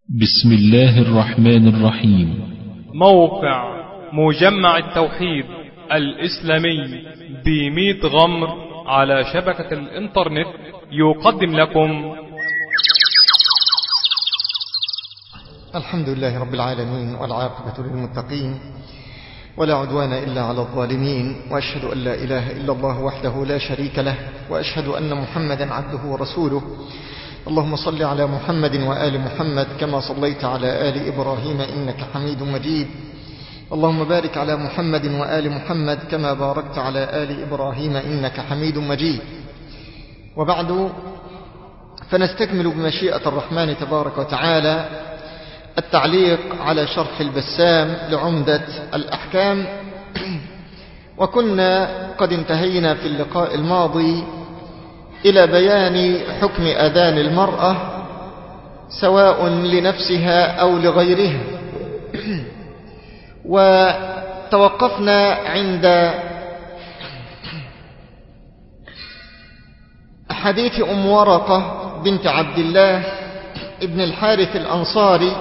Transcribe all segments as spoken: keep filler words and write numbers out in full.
بسم الله الرحمن الرحيم. موقع مجمع التوحيد الإسلامي بميت غمر على شبكة الإنترنت يقدم لكم الحمد لله رب العالمين، والعاقبة للمتقين، ولا عدوان إلا على الظالمين، وأشهد أن لا إله إلا الله وحده لا شريك له، وأشهد أن محمدا عبده ورسوله. اللهم صل على محمد وآل محمد كما صليت على آل إبراهيم إنك حميد مجيد. اللهم بارك على محمد وآل محمد كما باركت على آل إبراهيم إنك حميد مجيد. وبعد، فنستكمل بمشيئة الرحمن تبارك وتعالى التعليق على شرح البسام لعمدة الأحكام. وكنا قد انتهينا في اللقاء الماضي إلى بيان حكم أذان المرأة سواء لنفسها أو لغيرها، وتوقفنا عند حديث أم ورقة بنت عبد الله ابن الحارث الأنصاري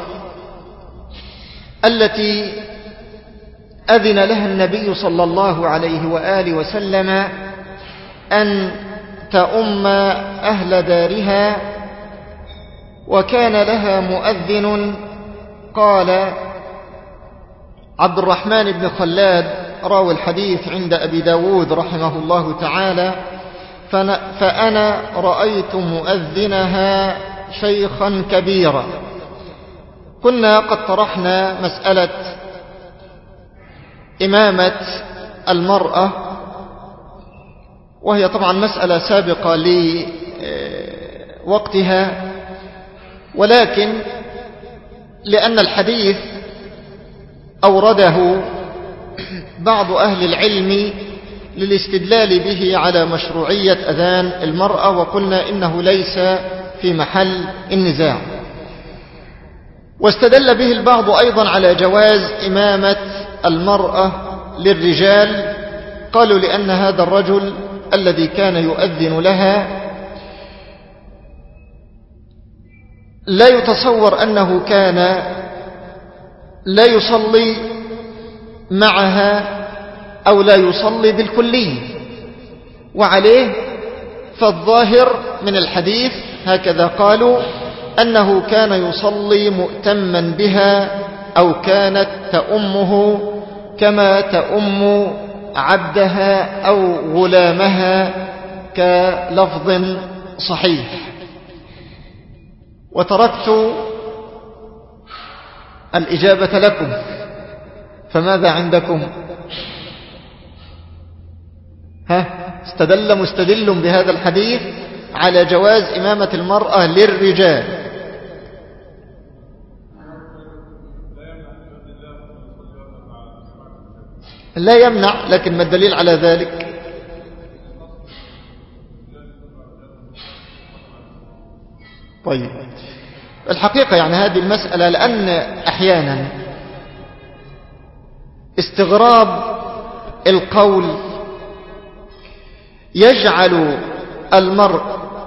التي أذن لها النبي صلى الله عليه وآله وسلم أن تؤم أهل دارها، وكان لها مؤذن. قال عبد الرحمن بن خلاد راوي الحديث عند أبي داود رحمه الله تعالى: فأنا رأيت مؤذنها شيخا كبيرا. كنا قد طرحنا مسألة إمامة المرأة، وهي طبعا مسألة سابقة لوقتها، ولكن لأن الحديث أورده بعض أهل العلم للاستدلال به على مشروعية أذان المرأة، وقلنا إنه ليس في محل النزاع. واستدل به البعض أيضا على جواز إمامة المرأة للرجال، قالوا لأن هذا الرجل الذي كان يؤذن لها لا يتصور أنه كان لا يصلي معها أو لا يصلي بالكلية، وعليه فالظاهر من الحديث هكذا قالوا أنه كان يصلي مؤتما بها أو كانت تأمه كما تأم عبدها أو غلامها كلفظ صحيح. وتركت الإجابة لكم، فماذا عندكم؟ ها استدل مستدل بهذا الحديث على جواز إمامة المرأة للرجال. لا يمنع، لكن ما الدليل على ذلك؟ طيب، الحقيقة يعني هذه المسألة، لأن أحيانا استغراب القول يجعل المرء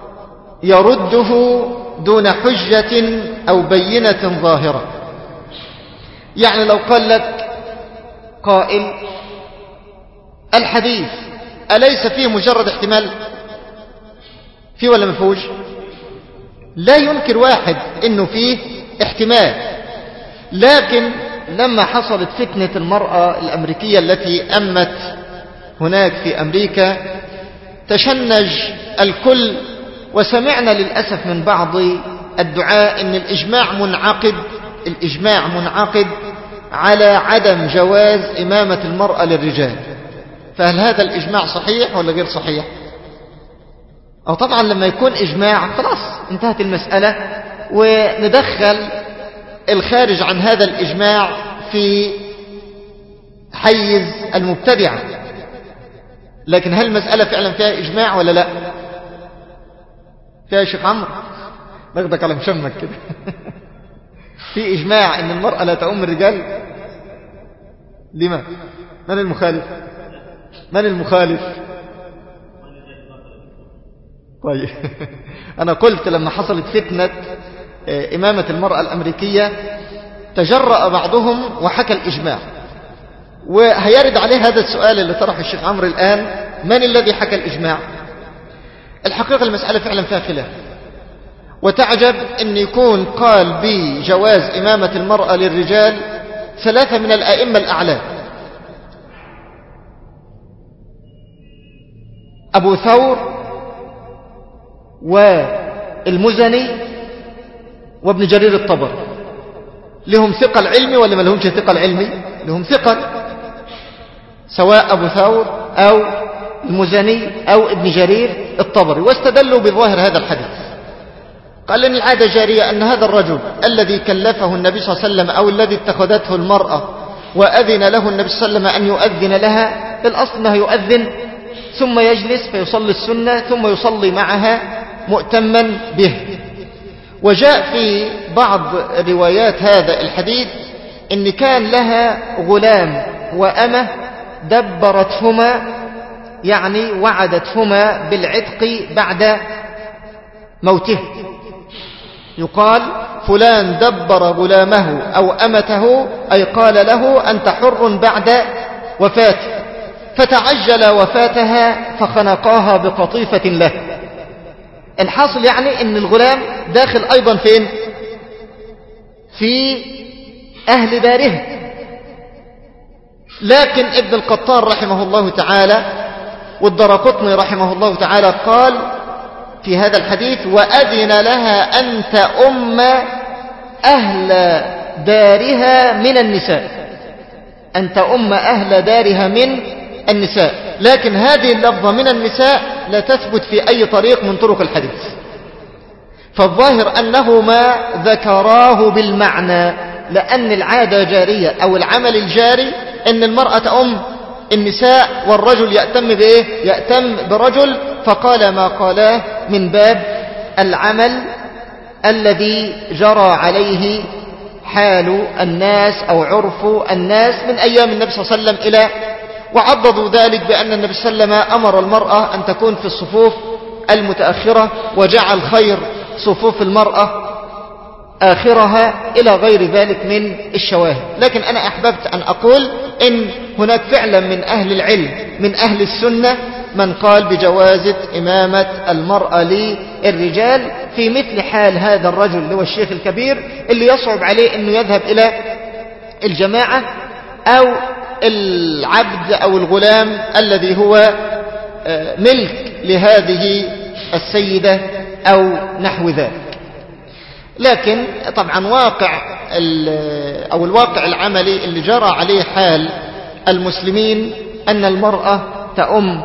يرده دون حجة أو بينة ظاهرة. يعني لو قال لك قائل: الحديث أليس فيه مجرد احتمال؟ فيه ولا مفهوش؟ لا ينكر واحد إنه فيه احتمال، لكن لما حصلت فتنة المرأة الأمريكية التي أمت هناك في أمريكا تشنج الكل، وسمعنا للأسف من بعض الدعاء إن الإجماع منعقد الإجماع منعقد على عدم جواز إمامة المرأة للرجال. فهل هذا الإجماع صحيح ولا غير صحيح؟ أو طبعا لما يكون إجماع خلاص انتهت المسألة، وندخل الخارج عن هذا الإجماع في حيز المبتدعة. لكن هل المسألة فعلا فيها إجماع ولا لا؟ فيها شيخ عمرو ناخدك على مشمك كده. في إجماع أن المرأة لا تؤم الرجال؟ لما؟ من المخالف؟ من المخالف؟ طيب. أنا قلت لما حصلت فتنة إمامة المرأة الأمريكية تجرأ بعضهم وحكى الإجماع، وهيرد عليه هذا السؤال اللي طرحه الشيخ عمرو الآن: من الذي حكى الإجماع؟ الحقيقة المسألة فعلا فيها خلاف، وتعجب أن يكون قال بجواز إمامة المرأة للرجال ثلاثة من الأئمة الأعلام: أبو ثور والمزني وابن جرير الطبري. لهم ثقل علمي ولا ما لهمش ثقل علمي؟ لهم ثقل، سواء أبو ثور أو المزني أو ابن جرير الطبري، واستدلوا بظاهر هذا الحديث. قال إن العادة جارية أن هذا الرجل الذي كلفه النبي صلى الله عليه وسلم أو الذي اتخذته المرأة وأذن له النبي صلى الله عليه وسلم أن يؤذن لها، بالأصل أنه يؤذن ثم يجلس فيصلي السنة ثم يصلي معها مؤتما به. وجاء في بعض روايات هذا الحديث إن كان لها غلام وأمة دبرتهما، يعني وعدتهما بالعتق بعد موته. يقال فلان دبر غلامه أو أمته، أي قال له أنت حر بعد وفاته، فتعجل وفاتها فخنقاها بقطيفة له. الحاصل يعني أن الغلام داخل أيضا فين؟ في أهل داره. لكن ابن القطان رحمه الله تعالى والدرقطني رحمه الله تعالى قال في هذا الحديث: وأذن لها أن تؤم أهل دارها من النساء، أن تؤم أهل دارها من النساء. لكن هذه اللفظة من النساء لا تثبت في أي طريق من طرق الحديث، فالظاهر أنهما ذكراه بالمعنى، لأن العادة جارية أو العمل الجاري أن المرأة تؤم النساء والرجل يأتم بإيه؟ يأتم برجل، فقال ما قالاه من باب العمل الذي جرى عليه حال الناس أو عرف الناس من أيام النبي صلى الله عليه وسلم إلى، وعضدوا ذلك بأن النبي صلى الله عليه وسلم أمر المرأة أن تكون في الصفوف المتأخرة، وجعل خير صفوف المرأة آخرها، إلى غير ذلك من الشواهد. لكن أنا أحببت أن أقول إن هناك فعلا من أهل العلم من أهل السنة من قال بجوازة إمامة المرأة للرجال في مثل حال هذا الرجل اللي هو الشيخ الكبير اللي يصعب عليه أنه يذهب إلى الجماعة، أو العبد أو الغلام الذي هو ملك لهذه السيدة أو نحو ذلك. لكن طبعا واقع أو الواقع العملي اللي جرى عليه حال المسلمين أن المرأة تؤم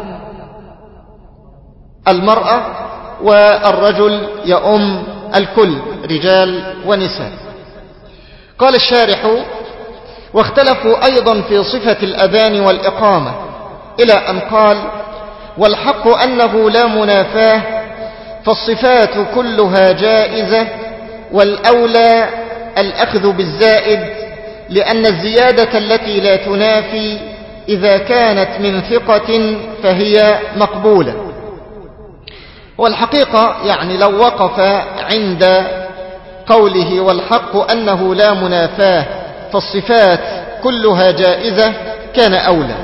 المرأة والرجل يؤم الكل، رجال ونساء. قال الشارح: واختلفوا أيضا في صفة الأذان والإقامة، إلى أن قال: والحق أنه لا منافاه، فالصفات كلها جائزة، والأولى الأخذ بالزائد، لأن الزيادة التي لا تنافي إذا كانت من ثقة فهي مقبولة. والحقيقة يعني لو وقف عند قوله والحق أنه لا منافاه فالصفات كلها جائزة كان أولى.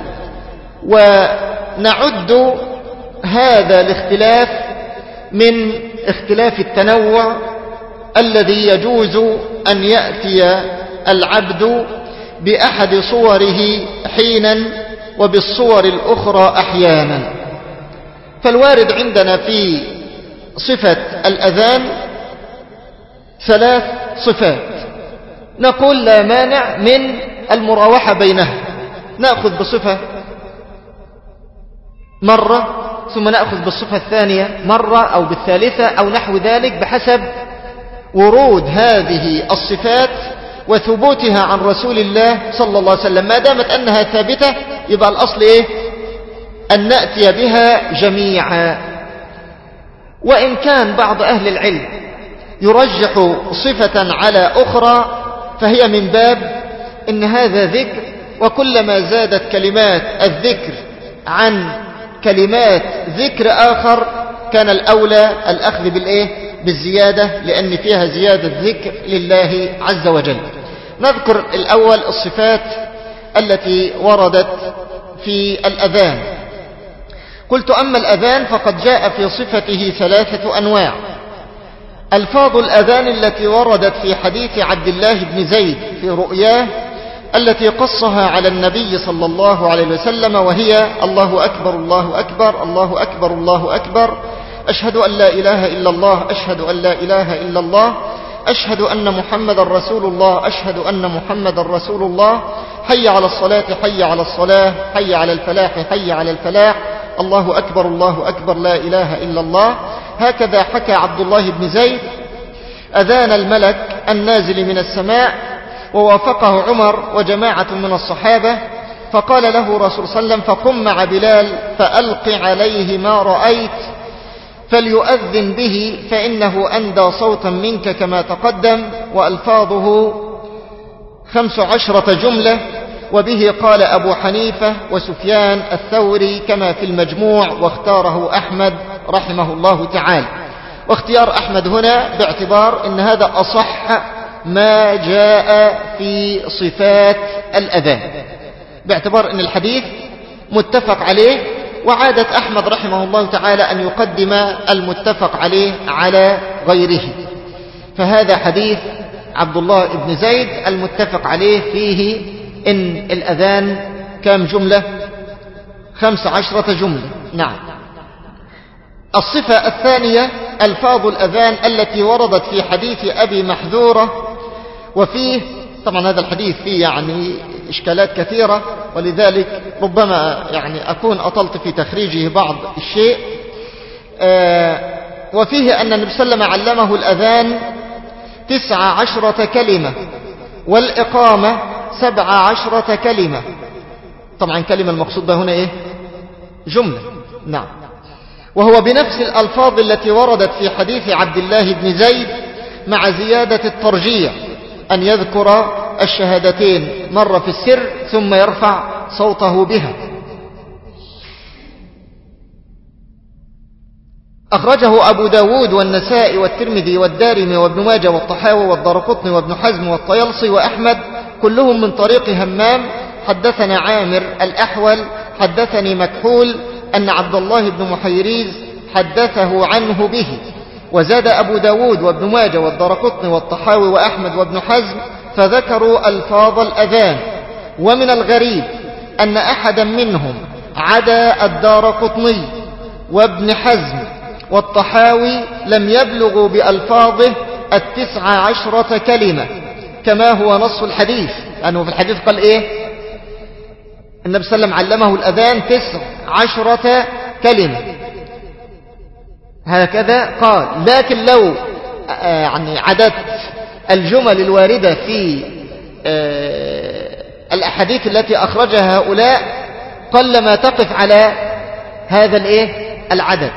ونعد هذا الاختلاف من اختلاف التنوع الذي يجوز أن يأتي العبد بأحد صوره حينا وبالصور الأخرى أحيانا. فالوارد عندنا في صفة الأذان ثلاث صفات، نقول لا مانع من المراوحة بينها، نأخذ بصفة مرة ثم نأخذ بالصفة الثانية مرة أو بالثالثة أو نحو ذلك، بحسب ورود هذه الصفات وثبوتها عن رسول الله صلى الله عليه وسلم. ما دامت أنها ثابتة يبقى الأصل إيه؟ أن نأتي بها جميعا. وإن كان بعض أهل العلم يرجح صفة على أخرى فهي من باب إن هذا ذكر، وكلما زادت كلمات الذكر عن كلمات ذكر آخر كان الأولى الأخذ بالإيه؟ بالزيادة لأن فيها زيادة ذكر لله عز وجل. نذكر الأول الصفات التي وردت في الأذان. قلت أما الأذان فقد جاء في صفته ثلاثة أنواع. ألفاظ الأذان التي وردت في حديث عبد الله بن زيد في رؤياه التي قصها على النبي صلى الله عليه وسلم، وهي الله أكبر الله أكبر الله أكبر الله أكبر، أشهد أن لا إله إلا الله أشهد أن لا إله إلا الله، أشهد أن محمد رسول الله أشهد أن محمد رسول الله، حي على الصلاة حي على الصلاة حي على الفلاح حي على الفلاح، الله أكبر الله أكبر لا إله إلا الله. هكذا حكى عبد الله بن زيد أذان الملك النازل من السماء، ووافقه عمر وجماعة من الصحابة، فقال له رسول صلى الله عليه وسلم فقم مع بلال فألق عليه ما رأيت فليؤذن به فإنه أندى صوتا منك كما تقدم، وألفاظه خمس عشرة جملة، وبه قال أبو حنيفة وسفيان الثوري كما في المجموع، واختاره أحمد رحمه الله تعالى. واختيار أحمد هنا باعتبار أن هذا أصح ما جاء في صفات الأذان، باعتبار أن الحديث متفق عليه، وعادة أحمد رحمه الله تعالى أن يقدم المتفق عليه على غيره. فهذا حديث عبد الله بن زيد المتفق عليه فيه إن الأذان كم جملة؟ خمس عشرة جملة. نعم. الصفة الثانية ألفاظ الأذان التي وردت في حديث أبي محذورة، وفيه طبعا هذا الحديث فيه يعني إشكالات كثيرة، ولذلك ربما يعني أكون أطلت في تخريجه بعض الشيء. آه وفيه أن النبي صلى الله عليه وسلم علمه الأذان تسع عشرة كلمة، والإقامة سبع عشرة كلمة. طبعا كلمة المقصود بها هنا إيه؟ جملة. نعم. وهو بنفس الألفاظ التي وردت في حديث عبد الله بن زيد مع زيادة الترجيع، أن يذكر الشهادتين مرة في السر ثم يرفع صوته بها. أخرجه أبو داود والنسائي والترمذي والدارمي وابن ماجه والطحاوي والدارقطني وابن حزم والطيلسي وأحمد كلهم من طريق همام حدثنا عامر الأحول حدثني مكحول أن عبد الله بن محيريز حدثه عنه به. وزاد أبو داود وابن ماجه والدارقطني والطحاوي وأحمد وابن حزم فذكروا ألفاظ الأذان. ومن الغريب أن أحدا منهم عدا الدارقطني وابن حزم والطحاوي لم يبلغوا بألفاظه التسع عشرة كلمة كما هو نص الحديث، لأنه في الحديث قال إيه؟ النبي صلى الله عليه وسلم علمه الأذان تسع عشرة كلمة، هكذا قال. لكن لو يعني عدد الجمل الواردة في الأحاديث التي أخرجها هؤلاء قل ما تقف على هذا الإيه؟ العدد.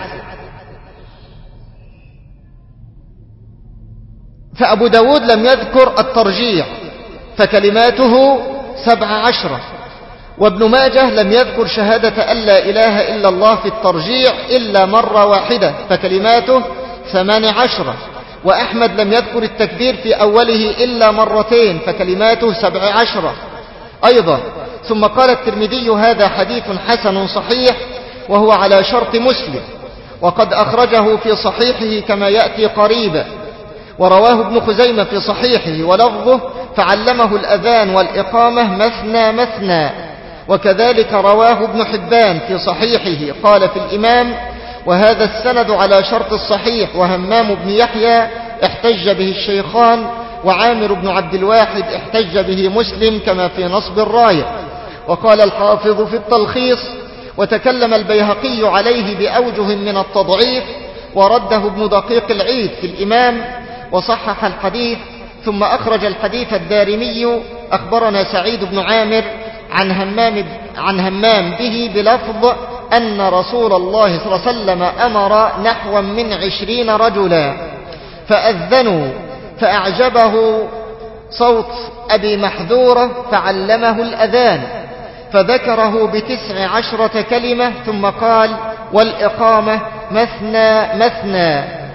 فأبو داود لم يذكر الترجيع فكلماته سبع عشرة، وابن ماجه لم يذكر شهادة أن لا إله إلا الله في الترجيع إلا مرة واحدة فكلماته ثمان عشرة، وأحمد لم يذكر التكبير في أوله إلا مرتين فكلماته سبع عشرة أيضا. ثم قال الترمذي هذا حديث حسن صحيح وهو على شرط مسلم، وقد أخرجه في صحيحه كما يأتي قريبا. ورواه ابن خزيمة في صحيحه ولفظه فعلمه الأذان والإقامة مثنى مثنى. وكذلك رواه ابن حبان في صحيحه قال في الإمام وهذا السند على شرط الصحيح، وهمام بن يحيى احتج به الشيخان، وعامر بن عبد الواحد احتج به مسلم كما في نصب الراية. وقال الحافظ في التلخيص وتكلم البيهقي عليه بأوجه من التضعيف، ورده ابن دقيق العيد في الإمام وصحح الحديث. ثم أخرج الحديث الدارمي أخبرنا سعيد بن عامر عن همام, عن همام به بلفظ أن رسول الله صلى الله عليه وسلم أمر نحو من عشرين رجلا فأذنوا فأعجبه صوت أبي محذورة فعلمه الأذان فذكره بتسع عشرة كلمة ثم قال والإقامة مثنى مثنى.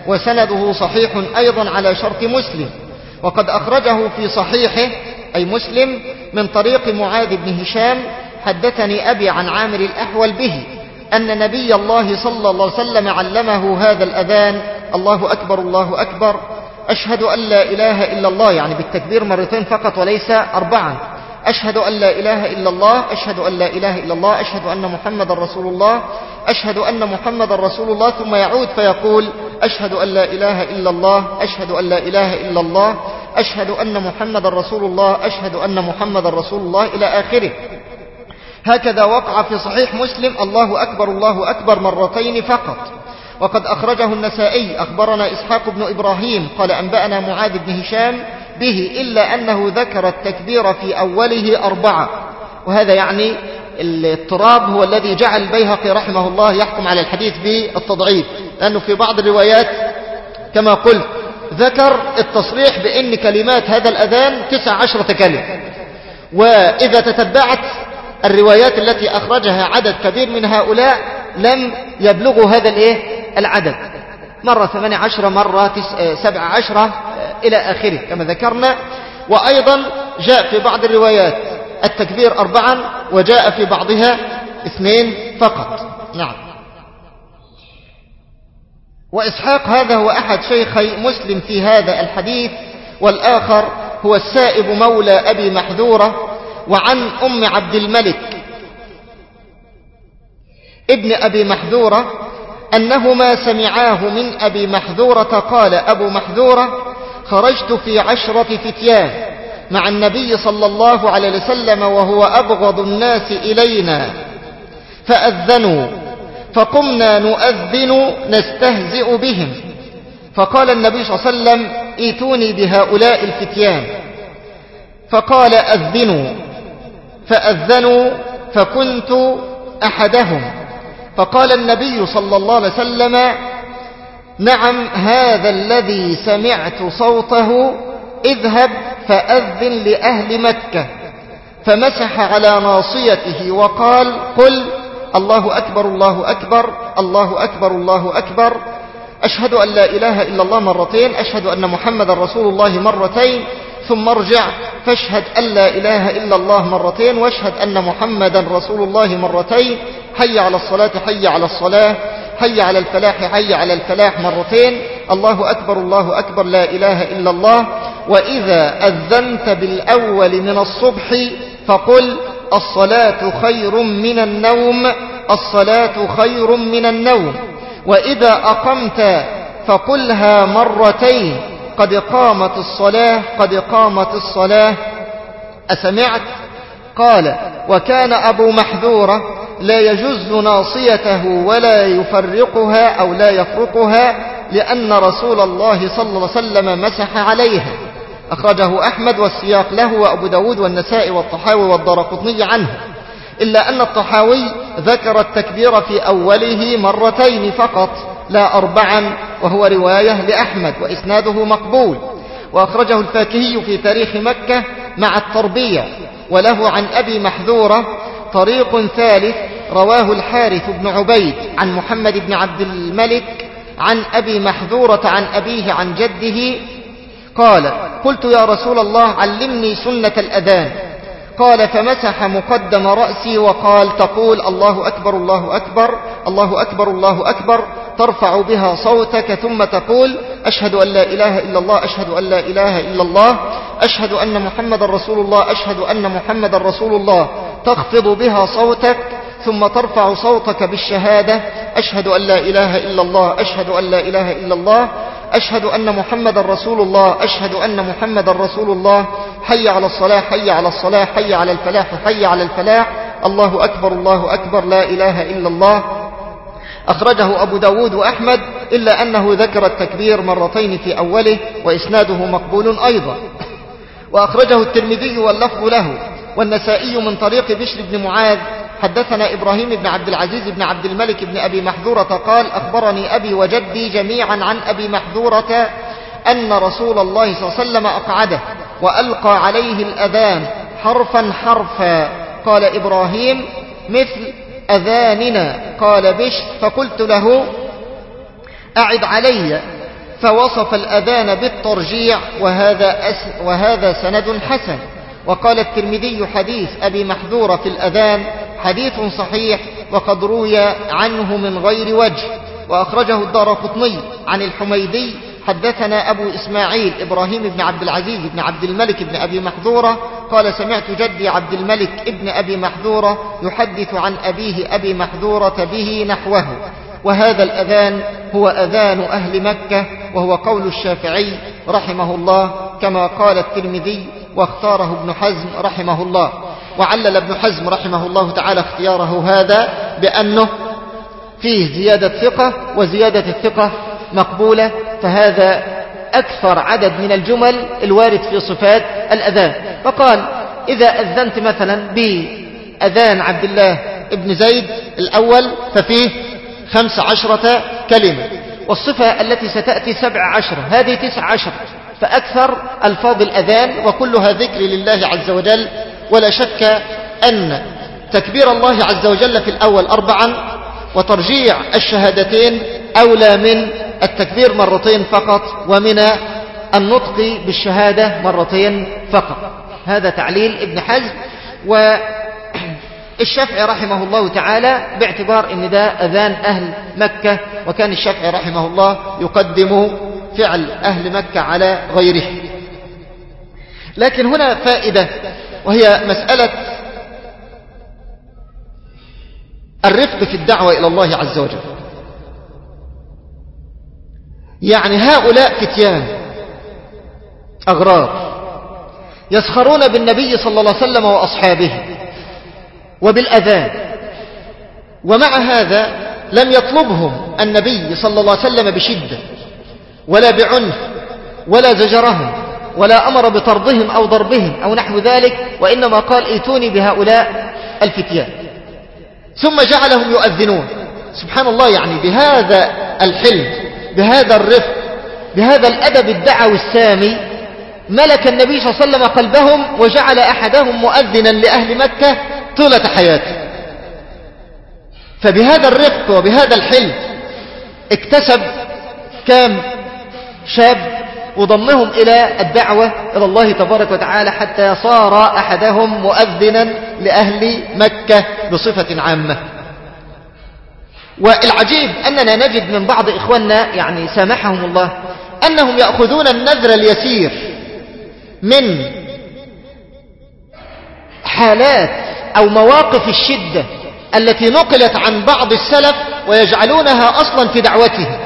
وسنده صحيح أيضا على شرط مسلم. وقد أخرجه في صحيحه أي مسلم من طريق معاذ بن هشام حدثني أبي عن عامر الأحول به أن نبي الله صلى الله عليه وسلم علمه هذا الأذان: الله أكبر الله أكبر، أشهد أن لا إله إلا الله، يعني بالتكبير مرتين فقط وليس أربعا. أشهد أن لا إله إلا الله، أشهد أن لا إله إلا الله، أشهد أن محمد رسول الله، أشهد أن محمد رسول الله، ثم يعود فيقول: أشهد أن لا إله إلا الله، أشهد أن لا إله إلا الله، أشهد أن محمد رسول الله، أشهد أن محمد رسول الله، إلى آخره. هكذا وقع في صحيح مسلم: الله أكبر الله أكبر مرتين فقط. وقد أخرجه النسائي: أخبرنا إسحاق بن إبراهيم قال أنبأنا معاذ بن هشام به، إلا أنه ذكر التكبير في أوله أربعة. وهذا يعني الاضطراب هو الذي جعل البيهقي رحمه الله يحكم على الحديث بالتضعيف، لأنه في بعض الروايات كما قلت ذكر التصريح بأن كلمات هذا الأذان تسع عشرة كلمة، وإذا تتبعت الروايات التي أخرجها عدد كبير من هؤلاء لم يبلغوا هذا الإيه؟ العدد، مرة ثمانية عشرة، مرة سبعة عشرة، إلى آخره كما ذكرنا. وأيضا جاء في بعض الروايات التكبير أربعا، وجاء في بعضها اثنين فقط. نعم. وإسحاق هذا هو أحد شيخي مسلم في هذا الحديث، والآخر هو السائب مولى أبي محذورة، وعن أم عبد الملك ابن أبي محذورة أنهما سمعاه من أبي محذورة قال: أبو محذورة: خرجت في عشرة فتيان مع النبي صلى الله عليه وسلم وهو أبغض الناس إلينا، فأذنوا، فقمنا نؤذن نستهزئ بهم، فقال النبي صلى الله عليه وسلم: ائتوني بهؤلاء الفتيان، فقال: أذنوا، فأذنوا، فكنت أحدهم، فقال النبي صلى الله عليه وسلم: نعم، هذا الذي سمعت صوته، اذهب فأذن لأهل مكة. فمسح على ناصيته وقال: قل الله أكبر الله أكبر الله أكبر الله أكبر، أشهد أن لا إله إلا الله مرتين، أشهد أن محمد رسول الله مرتين، ثم ارجع فاشهد أن لا إله إلا الله مرتين، واشهد أن محمدا رسول الله مرتين، حي على الصلاة حي على الصلاة، حي على الفلاح حي على الفلاح مرتين، الله أكبر الله أكبر لا إله إلا الله. وإذا أذنت بالأول من الصبح فقل: الصلاة خير من النوم، الصلاة خير من النوم. وإذا أقمت فقلها مرتين: قد قامت الصلاة قد قامت الصلاة. أسمعت؟ قال: وكان أبو محذورة لا يجز ناصيته ولا يفرقها أو لا يفرقها، لأن رسول الله صلى الله عليه وسلم مسح عليها. أخرجه أحمد والسياق له، وأبو داود والنسائي والطحاوي والدارقطني عنه، إلا أن الطحاوي ذكر التكبير في أوله مرتين فقط لا أربعا، وهو رواية لأحمد وإسناده مقبول. وأخرجه الفاكهي في تاريخ مكة مع التربية، وله عن أبي محذورة طريق ثالث رواه الحارث بن عبيد عن محمد بن عبد الملك عن أبي محذورة عن أبيه عن جده قال: قلت يا رسول الله علمني سنة الأذان. قال: فمسح مقدم رأسي وقال: تقول الله أكبر الله أكبر الله أكبر الله أكبر، ترفع بها صوتك، ثم تقول: أشهد أن لا إله إلا الله أشهد أن لا إله إلا الله أشهد أن محمد رسول الله أشهد أن محمد رسول الله، تخفض بها صوتك، ثم ترفع صوتك بالشهادة: أشهد أن لا إله إلا الله أشهد أن لا إله إلا الله أشهد أن محمد رسول الله أشهد أن محمد رسول الله، حي على الصلاة حي على الصلاة حي على الفلاح حي على الفلاح، الله أكبر الله أكبر لا إله إلا الله. أخرجه أبو داود وأحمد، إلا أنه ذكر التكبير مرتين في أوله، وإسناده مقبول أيضا. وأخرجه الترمذي واللفظ له، والنسائي من طريق بشر بن معاذ حدثنا إبراهيم بن عبد العزيز بن عبد الملك بن أبي محذورة قال: أخبرني أبي وجدي جميعا عن أبي محذورة أن رسول الله صلى الله عليه وسلم أقعده وألقى عليه الأذان حرفا حرفا. قال إبراهيم: مثل أذاننا. قال بشر: فقلت له: أعد علي. فوصف الأذان بالترجيع وهذا, أس وهذا سند حسن. وقال الترمذي حديث أبي محذورة في الأذان حديث صحيح وقد روي عنه من غير وجه. وأخرجه الدارقطني عن الحميدي حدثنا أبو إسماعيل إبراهيم بن عبد العزيز بن عبد الملك بن أبي محذورة قال سمعت جدي عبد الملك بن أبي محذورة يحدث عن أبيه أبي محذورة به نحوه. وهذا الأذان هو أذان أهل مكة، وهو قول الشافعي رحمه الله كما قال الترمذي واختاره ابن حزم رحمه الله. وعلل ابن حزم رحمه الله تعالى اختياره هذا بأنه فيه زيادة ثقة، وزيادة الثقة مقبولة، فهذا أكثر عدد من الجمل الوارد في صفات الأذان. فقال إذا أذنت مثلا بأذان عبد الله ابن زيد الأول ففيه خمس عشرة كلمة، والصفة التي ستأتي سبع عشرة، هذه تسع عشرة، فأكثر ألفاظ الأذان وكلها ذكر لله عز وجل. ولا شك أن تكبير الله عز وجل في الأول أربعا، وترجيع الشهادتين أولى من التكبير مرتين فقط، ومن النطق بالشهادة مرتين فقط. هذا تعليل ابن حزم. والشافعي رحمه الله تعالى باعتبار ان ده أذان أهل مكة، وكان الشافعي رحمه الله يقدم فعل أهل مكة على غيره. لكن هنا فائدة، وهي مسألة الرفق في الدعوة إلى الله عز وجل. يعني هؤلاء فتيان أغرار يسخرون بالنبي صلى الله عليه وسلم وأصحابه وبالأذان، ومع هذا لم يطلبهم النبي صلى الله عليه وسلم بشدة ولا بعنف ولا زجرهم ولا أمر بطردهم أو ضربهم أو نحو ذلك، وإنما قال ائتوني بهؤلاء الفتيان، ثم جعلهم يؤذنون. سبحان الله، يعني بهذا الحلم، بهذا الرفق، بهذا الأدب الدعوي السامي، ملك النبي صلى الله عليه وسلم قلبهم وجعل أحدهم مؤذنا لأهل مكة طولة حياته. فبهذا الرفق وبهذا الحلم اكتسب كام شاب وضمهم إلى الدعوة إلى الله تبارك وتعالى، حتى صار أحدهم مؤذنا لأهل مكة بصفة عامة. والعجيب أننا نجد من بعض إخواننا يعني سامحهم الله أنهم يأخذون النذر اليسير من حالات أو مواقف الشدة التي نقلت عن بعض السلف ويجعلونها أصلا في دعوتهم،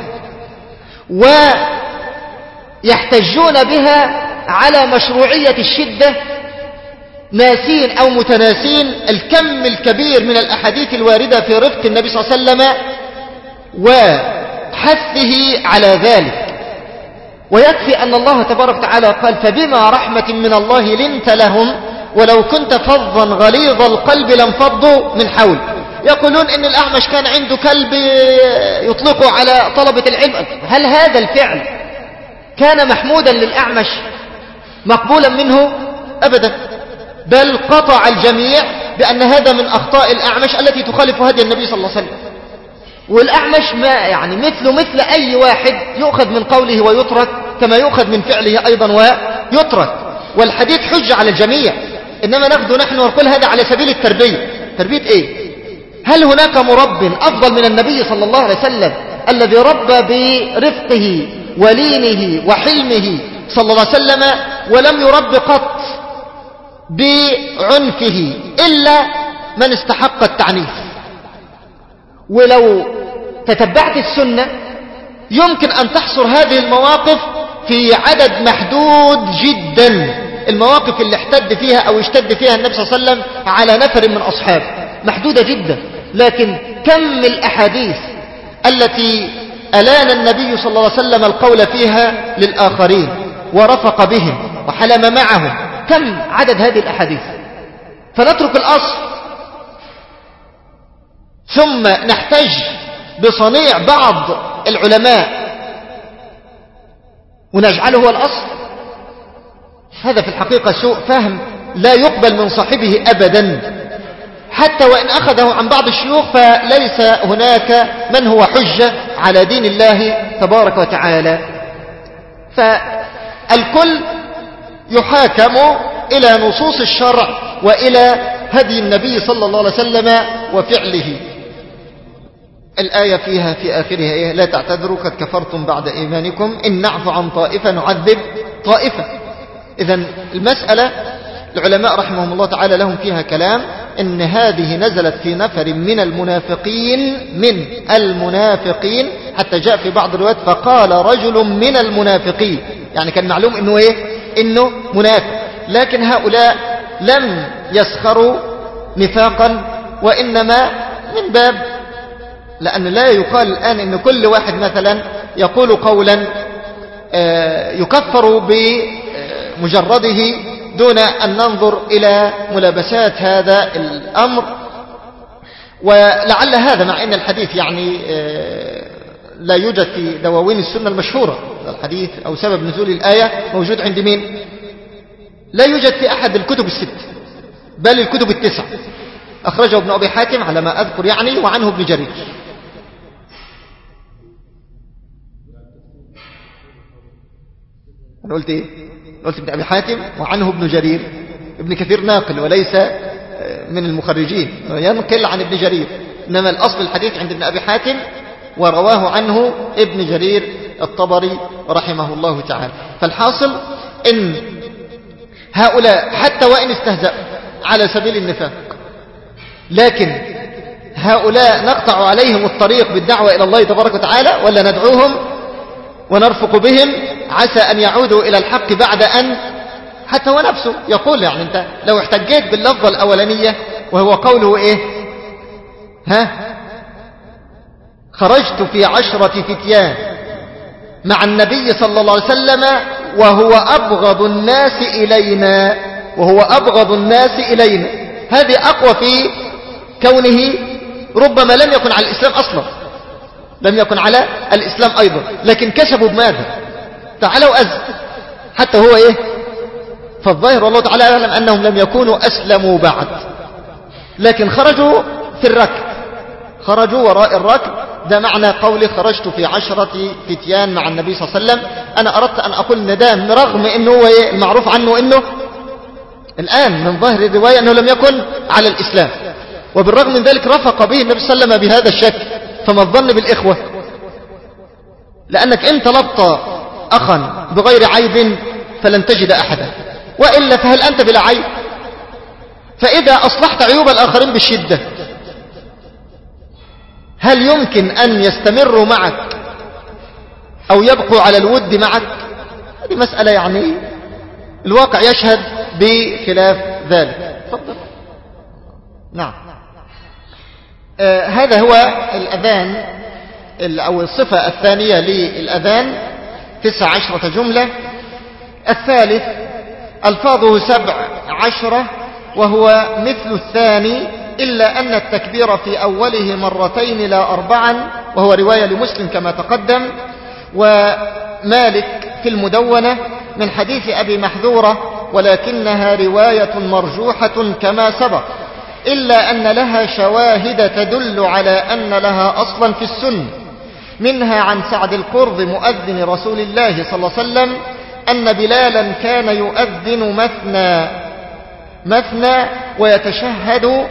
ويحتجون بها على مشروعية الشدة، ناسين أو متناسين الكم الكبير من الأحاديث الواردة في رفق النبي صلى الله عليه وسلم وحثه على ذلك. ويكفي أن الله تبارك وتعالى قال فبما رحمة من الله لنت لهم ولو كنت فظا غليظ القلب لانفضوا من حول. يقولون إن الأعمش كان عنده كلب يطلقه على طلبة العلم. هل هذا الفعل كان محمودا للأعمش مقبولا منه؟ أبدا، بل قطع الجميع بأن هذا من أخطاء الأعمش التي تخالف هدي النبي صلى الله عليه وسلم. والأعمش ما يعني مثله مثل أي واحد يؤخذ من قوله ويترك كما يؤخذ من فعله أيضا ويترك، والحديث حجة على الجميع. إنما ناخذ نحن ونقول هذا على سبيل التربية. تربية إيه؟ هل هناك مرب أفضل من النبي صلى الله عليه وسلم الذي ربى برفقه ولينه وحلمه صلى الله عليه وسلم ولم يرب قط بعنفه إلا من استحق التعنيف؟ ولو تتبعت السنة يمكن أن تحصر هذه المواقف في عدد محدود جدا، المواقف اللي احتد فيها أو اشتد فيها النبي صلى الله عليه وسلم على نفر من أصحابه محدودة جدا. لكن كم الأحاديث التي ألان النبي صلى الله عليه وسلم القول فيها للآخرين ورفق بهم وحلم معهم، كم عدد هذه الأحاديث؟ فنترك الأصل ثم نحتج بصنيع بعض العلماء ونجعله هو الأصل. هذا في الحقيقة سوء فهم لا يقبل من صاحبه أبدا، حتى وإن أخذه عن بعض الشيوخ فليس هناك من هو حجة على دين الله تبارك وتعالى. فالكل يحاكم إلى نصوص الشرع وإلى هدي النبي صلى الله عليه وسلم وفعله. الآية فيها في آخرها إيه؟ لا تعتذروا قد كفرتم بعد إيمانكم إن نعفو عن طائفة نعذب طائفة. إذن المسألة العلماء رحمهم الله تعالى لهم فيها كلام، إن هذه نزلت في نفر من المنافقين من المنافقين حتى جاء في بعض الروايات فقال رجل من المنافقين، يعني كان معلوم إنه إيه؟ إنه منافق. لكن هؤلاء لم يسخروا نفاقا، وإنما من باب، لأن لا يقال الآن إن كل واحد مثلا يقول قولا يكفر بمجرده دون أن ننظر إلى ملابسات هذا الأمر. ولعل هذا مع أن الحديث يعني لا يوجد في دواوين السنة المشهورة، الحديث أو سبب نزول الآية موجود عند مين؟ لا يوجد في أحد الكتب الست بل الكتب التسع، أخرجه ابن أبي حاتم على ما أذكر يعني، وعنه ابن جرير. أنا قلت إيه؟ قلت ابن أبي حاتم وعنه ابن جرير. ابن كثير ناقل وليس من المخرجين، ينقل عن ابن جرير، إنما الأصل الحديث عند ابن أبي حاتم ورواه عنه ابن جرير الطبري رحمه الله تعالى. فالحاصل إن هؤلاء حتى وإن استهزأوا على سبيل النفاق، لكن هؤلاء نقطع عليهم الطريق بالدعوة إلى الله تبارك وتعالى، ولا ندعوهم ونرفق بهم عسى أن يعودوا إلى الحق بعد أن حتى ونفسه يقول. يعني أنت لو احتجيت باللفظة الأولانية وهو قوله إيه؟ ها خرجت في عشرة فتيان مع النبي صلى الله عليه وسلم وهو أبغض الناس إلينا وهو أبغض الناس إلينا، هذه أقوى في كونه ربما لم يكن على الإسلام أصلا، لم يكن على الإسلام أيضا، لكن كسبوا بماذا؟ تعالوا أز حتى هو إيه؟ فالظاهر والله تعالى يعلم أنهم لم يكونوا أسلموا بعد، لكن خرجوا في الركب، خرجوا وراء الركب. ده معنى قولي خرجت في عشرة فتيان مع النبي صلى الله عليه وسلم. أنا أردت أن أقول إن ده رغم أنه هو إيه؟ المعروف عنه أنه الآن من ظاهر الرواية أنه لم يكن على الإسلام، وبالرغم من ذلك رفق به النبي صلى الله عليه وسلم بهذا الشكل. فما الظن بالإخوة؟ لأنك إن طلبت أخا بغير عيب فلن تجد أحدا، وإلا فهل أنت بلا عيب؟ فإذا أصلحت عيوب الآخرين بالشدة هل يمكن أن يستمروا معك أو يبقوا على الود معك؟ هذه مسألة يعني الواقع يشهد بخلاف ذلك. تفضل. نعم. آه هذا هو الأذان أو الصفة الثانية للأذان، تسع عشرة جملة. الثالث ألفاظه سبع عشرة وهو مثل الثاني، إلا أن التكبير في أوله مرتين لا أربعا، وهو رواية لمسلم كما تقدم، ومالك في المدونة من حديث أبي محذورة، ولكنها رواية مرجوحة كما سبق، إلا أن لها شواهد تدل على أن لها أصلا في السنة، منها عن سعد القرظ مؤذن رسول الله صلى الله عليه وسلم أن بلالا كان يؤذن مثنى مثنى ويتشهد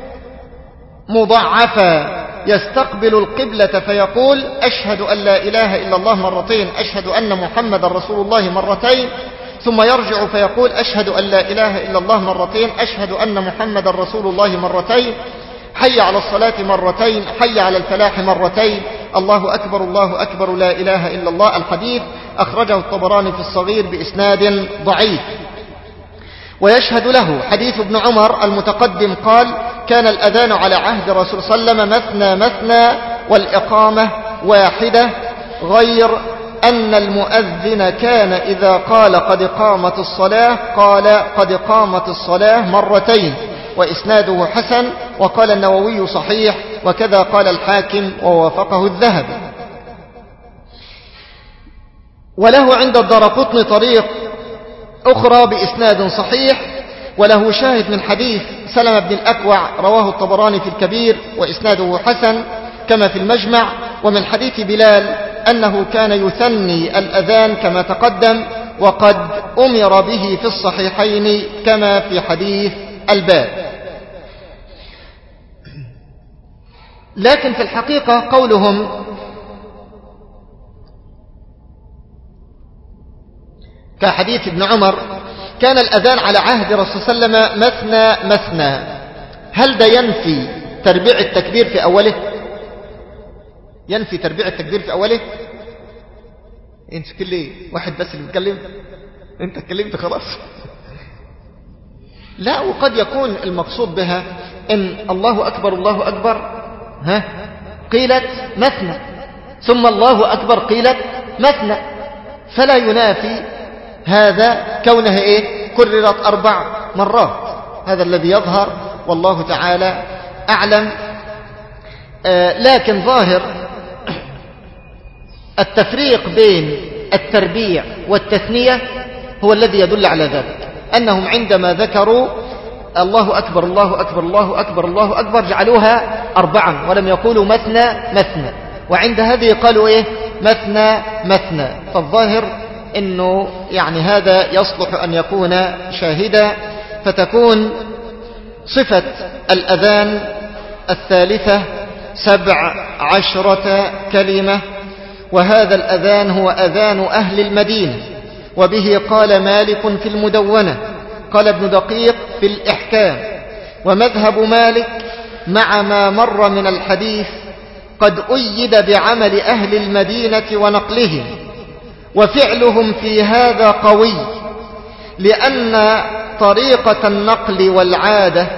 مضاعفا، يستقبل القبلة فيقول أشهد أن لا إله إلا الله مرتين، أشهد أن محمد رسول الله مرتين، ثم يرجع فيقول أشهد أن لا إله إلا الله مرتين، أشهد أن محمد رسول الله مرتين، حي على الصلاة مرتين، حي على الفلاح مرتين، الله أكبر الله أكبر لا إله إلا الله. الحديث أخرجه الطبراني في الصغير بإسناد ضعيف. ويشهد له حديث ابن عمر المتقدم قال كان الأذان على عهد رسول صلى الله عليه وسلم مثنى مثنى والإقامة واحدة، غير أن المؤذن كان إذا قال قد قامت الصلاة قال قد قامت الصلاة مرتين، وإسناده حسن. وقال النووي صحيح، وكذا قال الحاكم ووافقه الذهبي. وله عند الدارقطني طريق أخرى بإسناد صحيح، وله شاهد من حديث سلمة بن الأكوع رواه الطبراني في الكبير وإسناده حسن كما في المجمع، ومن حديث بلال أنه كان يثني الأذان كما تقدم، وقد أمر به في الصحيحين كما في حديث الباب. لكن في الحقيقة قولهم كحديث ابن عمر كان الأذان على عهد رسول صلى الله عليه وسلم مثنى مثنى، هل ده ينفي تربيع التكبير في أوله؟ ينفي تربيع التكبير في أوله؟ انت كل واحد بس اللي بيتكلم، انت اتكلمت خلاص. لا، وقد يكون المقصود بها ان الله أكبر الله أكبر ها قيلت مثنى، ثم الله أكبر قيلت مثنى، فلا ينافي هذا كونها ايه كررت أربع مرات. هذا الذي يظهر والله تعالى أعلم. آه لكن ظاهر التفريق بين التربيع والتثنية هو الذي يدل على ذلك، أنهم عندما ذكروا الله أكبر الله أكبر الله أكبر الله أكبر جعلوها أربعا ولم يقولوا مثنى مثنى، وعند هذه قالوا إيه مثنى مثنى. فالظاهر أنه يعني هذا يصلح أن يكون شاهدا، فتكون صفة الأذان الثالثة سبع عشرة كلمة، وهذا الأذان هو أذان أهل المدينة، وبه قال مالك في المدونة، قال ابن دقيق في الإحكام. ومذهب مالك مع ما مر من الحديث قد أيد بعمل أهل المدينة ونقلهم، وفعلهم في هذا قوي، لأن طريقة النقل والعادة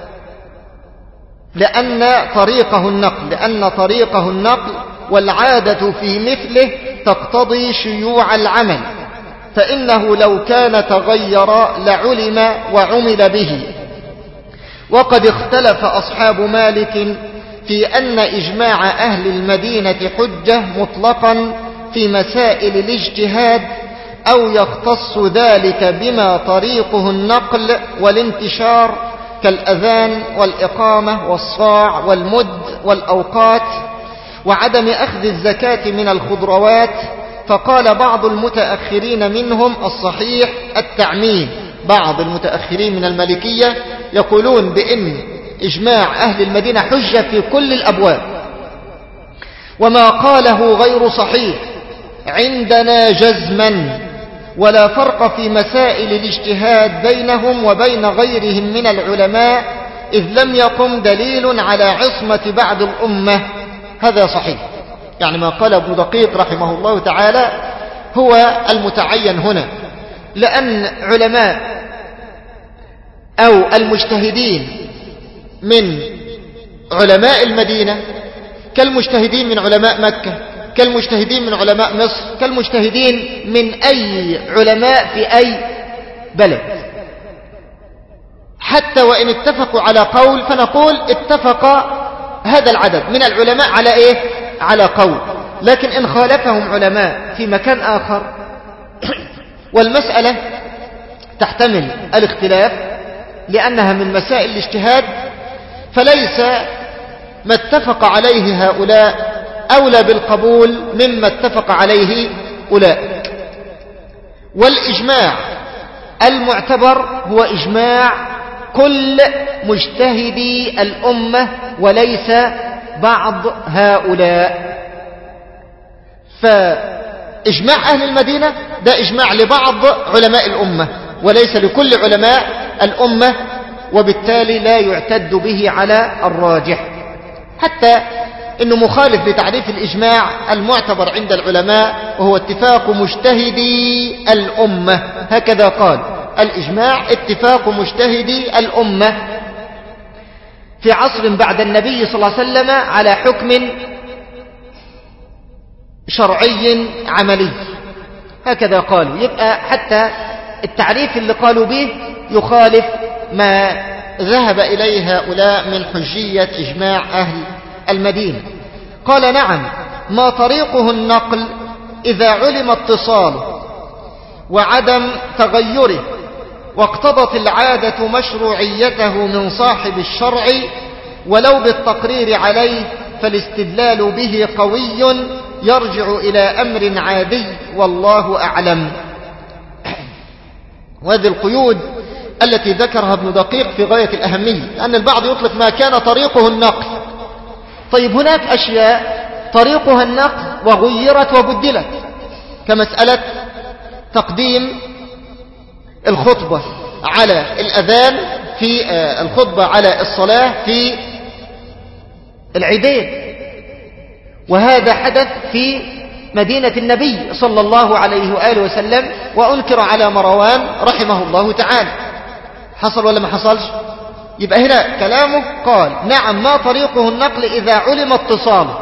لأن طريقه النقل لأن طريقه النقل والعادة في مثله تقتضي شيوع العمل، فإنه لو كان تغير لعلم وعمل به. وقد اختلف أصحاب مالك في أن إجماع أهل المدينة حجة مطلقا في مسائل الاجتهاد، أو يختص ذلك بما طريقه النقل والانتشار كالأذان والإقامة والصاع والمد والأوقات، وعدم أخذ الزكاة من الخضروات. فقال بعض المتأخرين منهم الصحيح التعميم، بعض المتأخرين من المالكية يقولون بأن إجماع أهل المدينة حجة في كل الأبواب، وما قاله غير صحيح عندنا جزما، ولا فرق في مسائل الاجتهاد بينهم وبين غيرهم من العلماء، إذ لم يقم دليل على عصمة بعد الأمة. هذا صحيح، يعني ما قال ابن دقيق رحمه الله تعالى هو المتعين هنا، لأن علماء أو المجتهدين من علماء المدينة كالمجتهدين من علماء مكة، كالمجتهدين من علماء مصر، كالمجتهدين من أي علماء في أي بلد. حتى وإن اتفقوا على قول فنقول اتفق هذا العدد من العلماء على إيه؟ على قول. لكن إن خالفهم علماء في مكان آخر والمسألة تحتمل الاختلاف لأنها من مسائل الاجتهاد، فليس ما اتفق عليه هؤلاء أولى بالقبول مما اتفق عليه أولئك. والإجماع المعتبر هو إجماع كل مجتهدي الأمة وليس بعض هؤلاء. فإجماع أهل المدينة ده إجماع لبعض علماء الأمة وليس لكل علماء الأمة، وبالتالي لا يعتد به على الراجح، حتى إنه مخالف لتعريف الإجماع المعتبر عند العلماء، وهو اتفاق مجتهدي الأمة. هكذا قال: الإجماع اتفاق مجتهدي الأمة في عصر بعد النبي صلى الله عليه وسلم على حكم شرعي عملي. هكذا قالوا. يبقى حتى التعريف اللي قالوا به يخالف ما ذهب إليه هؤلاء من حجية إجماع أهل المدينة. قال: نعم، ما طريقه النقل إذا علم اتصاله وعدم تغيره، واقتضت العادة مشروعيته من صاحب الشرع ولو بالتقرير عليه، فالاستدلال به قوي يرجع إلى أمر عادي والله أعلم. وهذه القيود التي ذكرها ابن دقيق في غاية الأهمية، لأن البعض يطلق ما كان طريقه النقل. طيب هناك أشياء طريقها النقل وغيرت وبدلت، كمسألة تقديم الخطبة على الأذان في الخطبة على الصلاة في العيدين، وهذا حدث في مدينة النبي صلى الله عليه وآله وسلم، وأنكر على مروان رحمه الله تعالى. حصل ولا ما حصلش؟ يبقى هنا كلامه قال نعم ما طريقه النقل إذا علم اتصاله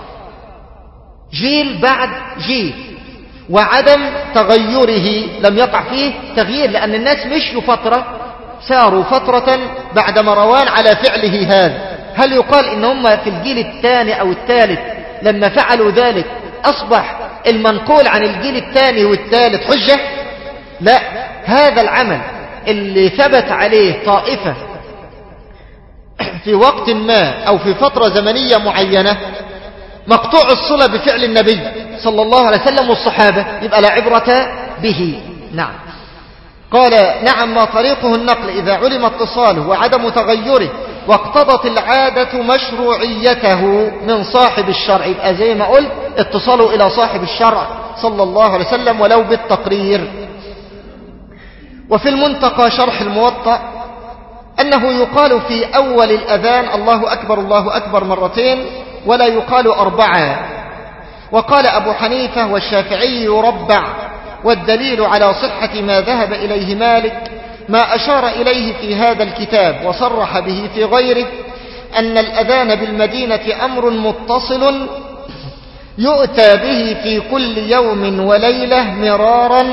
جيل بعد جيل وعدم تغيره، لم يقع فيه تغيير، لأن الناس مشوا فترة، ساروا فترة بعد مروان على فعله هذا. هل يقال إن هم في الجيل الثاني أو الثالث لما فعلوا ذلك أصبح المنقول عن الجيل الثاني والثالث حجة؟ لا، هذا العمل اللي ثبت عليه طائفة في وقت ما أو في فترة زمنية معينة مقطوع الصلة بفعل النبي صلى الله عليه وسلم والصحابة، يبقى لا عبرة به. نعم. قال نعم ما طريقه النقل إذا علم اتصاله وعدم تغيره واقتضت العادة مشروعيته من صاحب الشرع، يبقى زي ما قلت اتصاله إلى صاحب الشرع صلى الله عليه وسلم ولو بالتقرير. وفي المنتقى شرح الموطأ أنه يقال في أول الأذان الله أكبر الله أكبر مرتين ولا يقال أربعة. وقال أبو حنيفة والشافعي يربع، والدليل على صحة ما ذهب إليه مالك ما أشار إليه في هذا الكتاب وصرح به في غيره، أن الأذان بالمدينة أمر متصل يؤتى به في كل يوم وليلة مرارا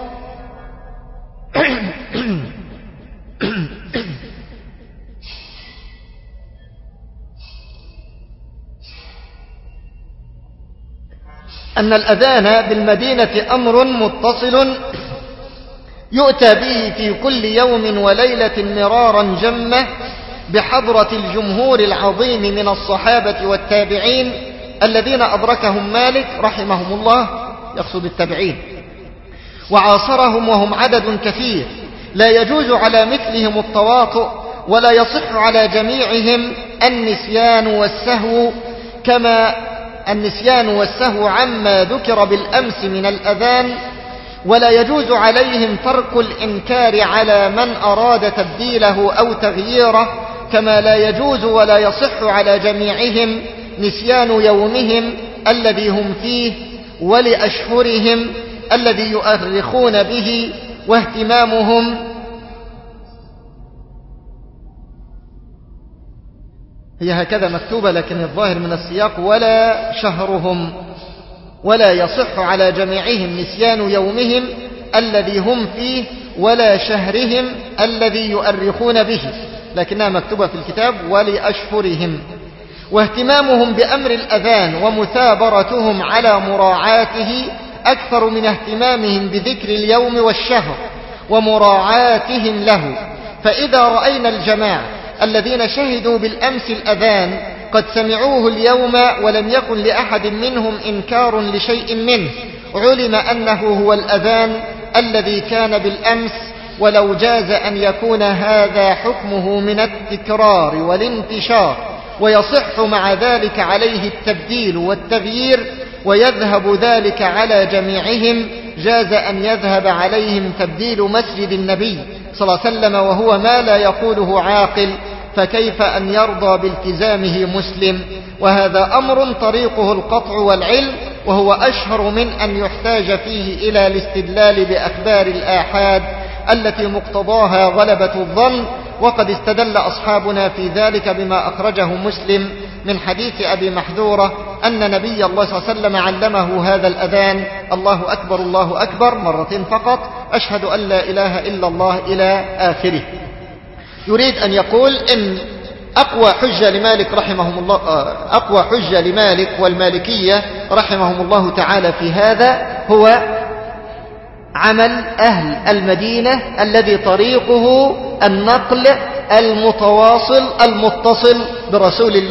أن الأذان بالمدينة أمر متصل يؤتى به في كل يوم وليلة مرارا جمة بحضرة الجمهور العظيم من الصحابة والتابعين الذين أدركهم مالك رحمهم الله، يقصد التابعين، وعاصرهم وهم عدد كثير، لا يجوز على مثلهم التواطؤ ولا يصح على جميعهم النسيان والسهو، كما النسيان والسهو عما ذكر بالأمس من الأذان، ولا يجوز عليهم ترك الإنكار على من أراد تبديله أو تغييره، كما لا يجوز ولا يصح على جميعهم نسيان يومهم الذي هم فيه ولأشهرهم الذي يؤرخون به واهتمامهم هي هكذا مكتوبة لكن الظاهر من السياق ولا شهرهم، ولا يصح على جميعهم نسيان يومهم الذي هم فيه ولا شهرهم الذي يؤرخون به، لكنها مكتوبة في الكتاب ولأشهرهم، واهتمامهم بأمر الأذان ومثابرتهم على مراعاته أكثر من اهتمامهم بذكر اليوم والشهر ومراعاتهم له. فإذا رأينا الجماعة الذين شهدوا بالأمس الأذان قد سمعوه اليوم ولم يكن لأحد منهم إنكار لشيء منه، علم أنه هو الأذان الذي كان بالأمس، ولو جاز أن يكون هذا حكمه من التكرار والانتشار، ويصح مع ذلك عليه التبديل والتغيير، ويذهب ذلك على جميعهم، جاز أن يذهب عليهم تبديل مسجد النبي صلى الله عليه وسلم وهو ما لا يقوله عاقل، فكيف أن يرضى بالتزامه مسلم؟ وهذا أمر طريقه القطع والعلم، وهو أشهر من أن يحتاج فيه إلى الاستدلال بأخبار الآحاد التي مقتضاها غلبة الظن. وقد استدل أصحابنا في ذلك بما أخرجه مسلم من حديث أبي محذورة أن نبي الله صلى الله عليه وسلم علمه هذا الأذان الله أكبر الله أكبر مرتين فقط، أشهد أن لا إله إلا الله إلى آخره. يريد أن يقول إن أقوى حجة لمالك رحمهم الله أقوى حجة لمالك والمالكية رحمهم الله تعالى في هذا هو عمل أهل المدينة الذي طريقه النقل المتواصل المتصل برسول الله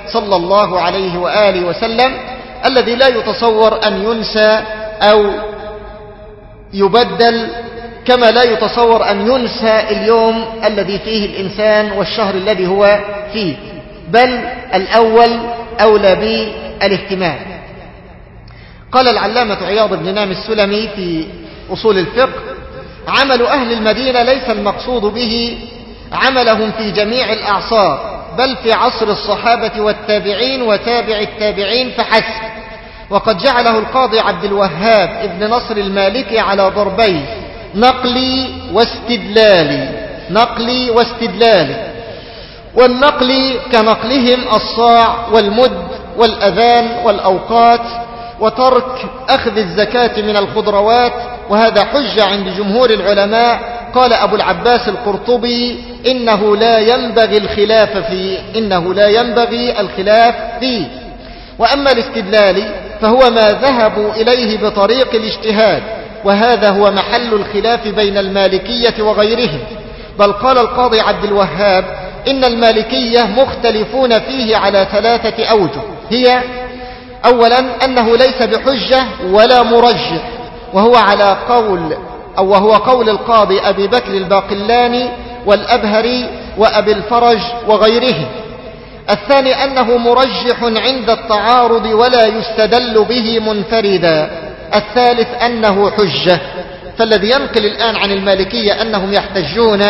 صلى الله عليه وآله وسلم الذي لا يتصور أن ينسى أو يبدل، كما لا يتصور أن ينسى اليوم الذي فيه الإنسان والشهر الذي هو فيه، بل الأول أولى بالاهتمام. قال العلامة عياض بن نام السلمي في أصول الفقه: عمل أهل المدينة ليس المقصود به عملهم في جميع الأعصار، بل في عصر الصحابة والتابعين وتابع التابعين فحسب. وقد جعله القاضي عبد الوهاب ابن نصر المالكي على ضربين: نقلي واستدلالي، نقلي واستدلالي. والنقل كنقلهم الصاع والمد والأذان والأوقات، وترك أخذ الزكاة من الخضروات، وهذا حجة عند جمهور العلماء. قال أبو العباس القرطبي: إنه لا ينبغي الخلاف فيه، إنه لا ينبغي الخلاف فيه. وأما الاستدلال فهو ما ذهبوا إليه بطريق الاجتهاد، وهذا هو محل الخلاف بين المالكية وغيرهم. بل قال القاضي عبد الوهاب: إن المالكية مختلفون فيه على ثلاثة أوجه، هي: أولا أنه ليس بحجة ولا مرجح، وهو على قول أو وهو قول القاضي أبي بكر الباقلاني والأبهري وأبي الفرج وغيرهم. الثاني أنه مرجح عند التعارض ولا يستدل به منفردا. الثالث أنه حجة. فالذي ينقل الآن عن المالكية أنهم يحتجون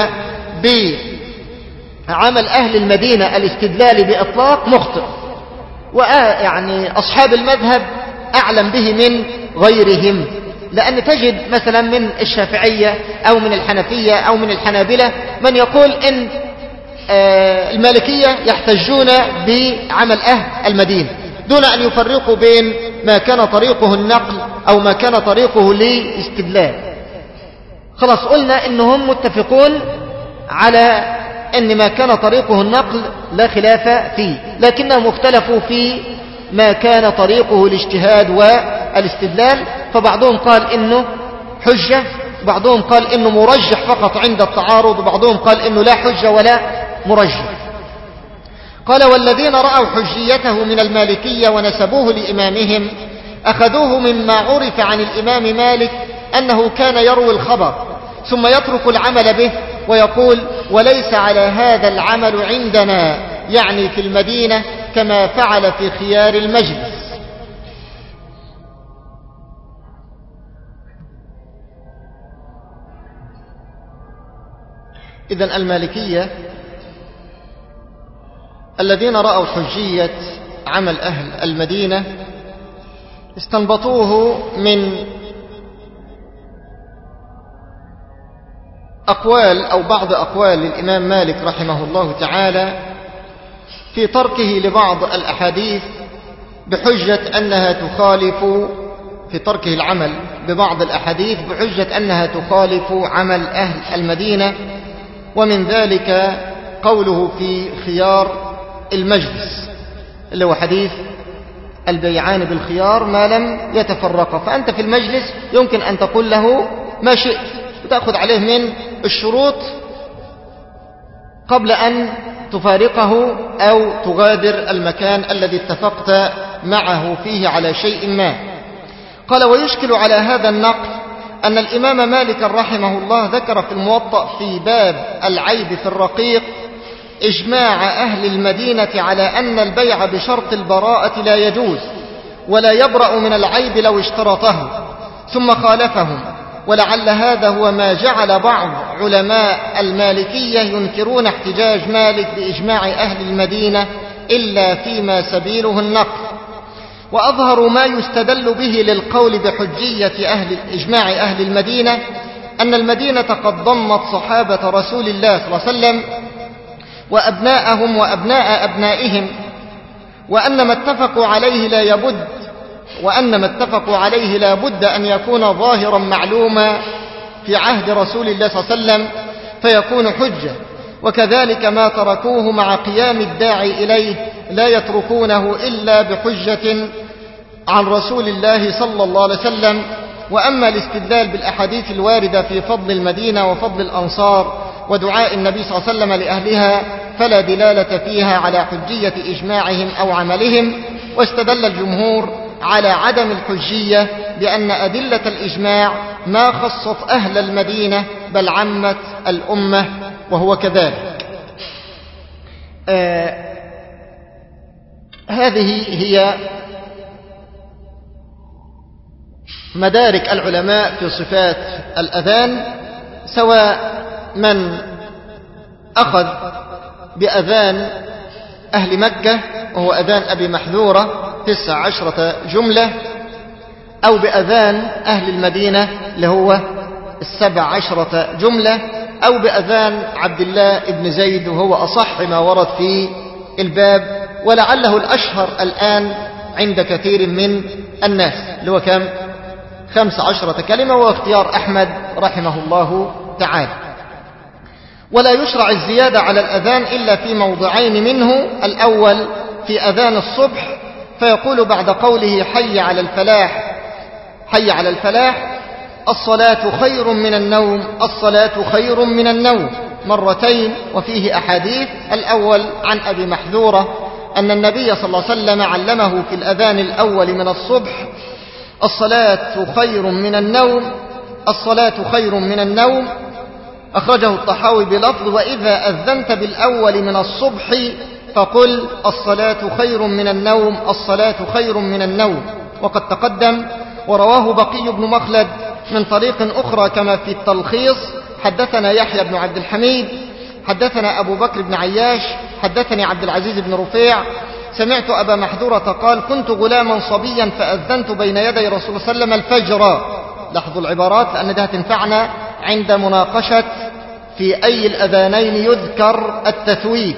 بعمل أهل المدينة الاستدلال بإطلاق مخطئ، ويعني أصحاب المذهب أعلم به من غيرهم، لأن تجد مثلا من الشافعية أو من الحنفية أو من الحنابلة من يقول إن المالكية يحتجون بعمل أهل المدينة دون أن يفرقوا بين ما كان طريقه النقل أو ما كان طريقه الاستدلال. خلاص قلنا إنهم متفقون على أن ما كان طريقه النقل لا خلاف فيه، لكنهم اختلفوا في ما كان طريقه الاجتهاد والاستدلال. فبعضهم قال إنه حجة، بعضهم قال إنه مرجح فقط عند التعارض، وبعضهم قال إنه لا حجة ولا مرجح. قال: والذين رأوا حجيته من المالكية ونسبوه لإمامهم أخذوه مما عرف عن الإمام مالك أنه كان يروي الخبر ثم يترك العمل به ويقول: وليس على هذا العمل عندنا، يعني في المدينة، كما فعل في خيار المجلس. إذن المالكية الذين رأوا حجية عمل أهل المدينة استنبطوه من أقوال أو بعض أقوال الإمام مالك رحمه الله تعالى في تركه لبعض الأحاديث بحجة أنها تخالف في تركه العمل ببعض الأحاديث بحجة أنها تخالف عمل أهل المدينة. ومن ذلك قوله في خيار المجلس اللي هو حديث البيعان بالخيار ما لم يتفرقا. فأنت في المجلس يمكن أن تقول له ما شئت وتأخذ عليه من الشروط قبل أن تفارقه أو تغادر المكان الذي اتفقت معه فيه على شيء ما. قال: ويشكل على هذا النقل أن الإمام مالك رحمه الله ذكر في الموطأ في باب العيب في الرقيق إجماع أهل المدينة على أن البيع بشرط البراءة لا يجوز ولا يبرأ من العيب لو اشترطه، ثم خالفهم. ولعل هذا هو ما جعل بعض علماء المالكية ينكرون احتجاج مالك بإجماع أهل المدينة إلا فيما سبيله النقل. وأظهر ما يستدل به للقول بحجية أهل إجماع أهل المدينة أن المدينة قد ضمت صحابة رسول الله صلى الله عليه وسلم وأبناءهم وأبناء أبنائهم، وأن ما اتفقوا عليه لا يبد وأن ما اتفقوا عليه لا بد أن يكون ظاهرا معلوما في عهد رسول الله صلى الله عليه وسلم فيكون حجة. وكذلك ما تركوه مع قيام الداعي إليه لا يتركونه إلا بحجة عن رسول الله صلى الله عليه وسلم. وأما الاستدلال بالأحاديث الواردة في فضل المدينة وفضل الأنصار ودعاء النبي صلى الله عليه وسلم لأهلها فلا دلالة فيها على حجية إجماعهم أو عملهم. واستدل الجمهور على عدم الحجية بأن أدلة الإجماع ما خصت أهل المدينة بل عمت الأمة، وهو كذلك. آه هذه هي مدارك العلماء في صفات الأذان، سواء من أخذ بأذان أهل مكة وهو أذان أبي محذورة تسع عشرة جملة، أو بأذان أهل المدينة اللي هو السبع عشرة جملة، أو بأذان عبد الله بن زيد وهو أصح ما ورد في الباب، ولعله الأشهر الآن عند كثير من الناس اللي هو كم خمس عشرة كلمة، واختيار أحمد رحمه الله تعالى. ولا يشرع الزيادة على الأذان إلا في موضعين منه: الأول في أذان الصبح، فيقول بعد قوله حي على الفلاح حي على الفلاح الصلاة خير من النوم الصلاة خير من النوم مرتين، وفيه أحاديث. الأول عن أبي محذورة أن النبي صلى الله عليه وسلم علمه في الأذان الأول من الصبح: الصلاة خير من النوم الصلاة خير من النوم. أخرجه الطحاوي بلفظ: وإذا أذنت بالأول من الصبح فقل الصلاة خير من النوم الصلاة خير من النوم. وقد تقدم. ورواه بقي بن مخلد من طريق أخرى كما في التلخيص: حدثنا يحيى بن عبد الحميد حدثنا أبو بكر بن عياش حدثني عبد العزيز بن رفيع سمعت أبا محذورة قال: كنت غلاما صبيا فأذنت بين يدي رسول الله صلى الله عليه وسلم الفجر. لاحظوا العبارات لأن ده تنفعنا عند مناقشة في أي الأذانين يذكر التثويب.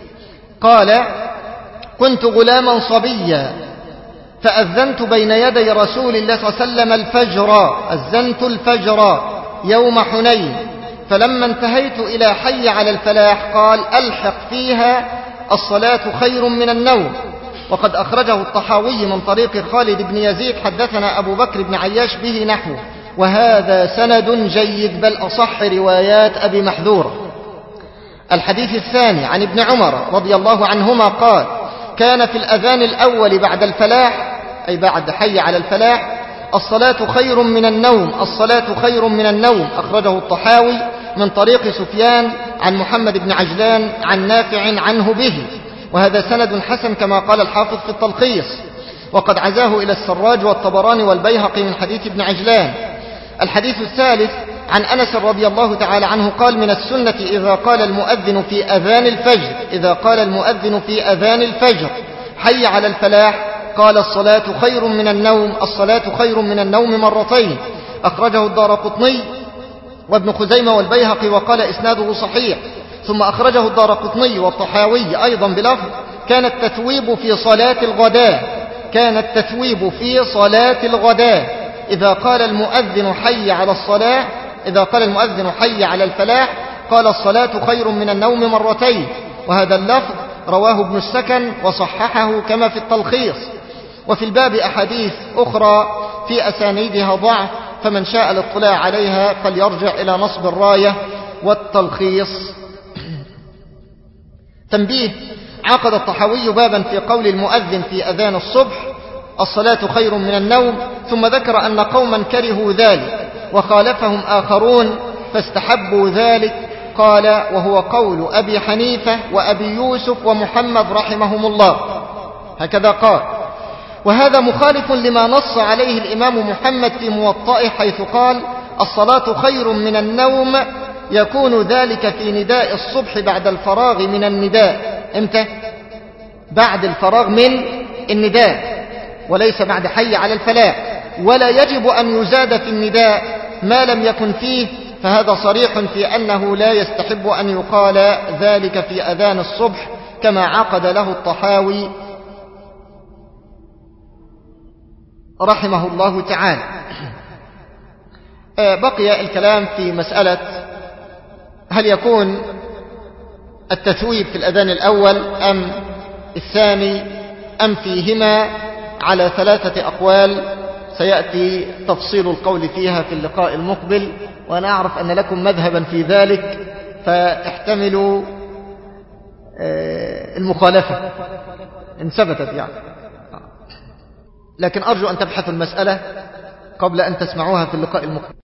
قال: كنت غلاما صبيا فأذنت بين يدي رسول الله صلى الله عليه وسلم الفجر أذنت الفجر يوم حنين، فلما انتهيت إلى حي على الفلاح قال: ألحق فيها الصلاة خير من النوم. وقد أخرجه الطحاوي من طريق خالد بن يزيد حدثنا أبو بكر بن عياش به نحوه، وهذا سند جيد بل أصح روايات أبي محذورة. الحديث الثاني عن ابن عمر رضي الله عنهما قال: كان في الأذان الأول بعد الفلاح أي بعد حي على الفلاح الصلاة خير من النوم الصلاة خير من النوم. أخرجه الطحاوي من طريق سفيان عن محمد بن عجلان عن نافع عنه به، وهذا سند حسن كما قال الحافظ في التلخيص. وقد عزاه إلى السراج والطبراني والبيهقي من حديث ابن عجلان. الحديث الثالث عن أنس رضي الله تعالى عنه قال: من السنة إذا قال المؤذن في أذان الفجر إذا قال المؤذن في أذان الفجر حي على الفلاح قال: الصلاة خير من النوم الصلاة خير من النوم مرتين. أخرجه الدارقطني وابن خزيمة والبيهقي وقال إسناده صحيح. ثم أخرجه الدارقطني والطحاوي أيضا بلفظ: كان التثويب في صلاة الغداء كان التثويب في صلاة الغداء إذا قال المؤذن حي على الصلاة إذا قال المؤذن حي على الفلاح قال: الصلاة خير من النوم مرتين. وهذا اللفظ رواه ابن السكن وصححه كما في التلخيص. وفي الباب أحاديث أخرى في أسانيدها ضعف، فمن شاء الاطلاع عليها فليرجع إلى نصب الراية والتلخيص. تنبيه: عقد الطحاوي بابا في قول المؤذن في أذان الصبح: الصلاة خير من النوم، ثم ذكر أن قوما كرهوا ذلك وخالفهم آخرون فاستحبوا ذلك. قال: وهو قول أبي حنيفة وأبي يوسف ومحمد رحمهم الله. هكذا قال. وهذا مخالف لما نص عليه الإمام محمد في موطئه حيث قال: الصلاة خير من النوم، يكون ذلك في نداء الصبح بعد الفراغ من النداء. امتى؟ بعد الفراغ من النداء وليس بعد حي على الفلاح. ولا يجب أن يزاد في النداء ما لم يكن فيه، فهذا صريح في أنه لا يستحب أن يقال ذلك في أذان الصبح كما عقد له الطحاوي رحمه الله تعالى. بقي الكلام في مسألة هل يكون التثويب في الأذان الأول أم الثاني أم فيهما، على ثلاثة أقوال سيأتي تفصيل القول فيها في اللقاء المقبل، وأنا أعرف أن لكم مذهبا في ذلك فاحتملوا المخالفة إن ثبتت يعني. لكن أرجو أن تبحثوا المسألة قبل أن تسمعوها في اللقاء المقبل.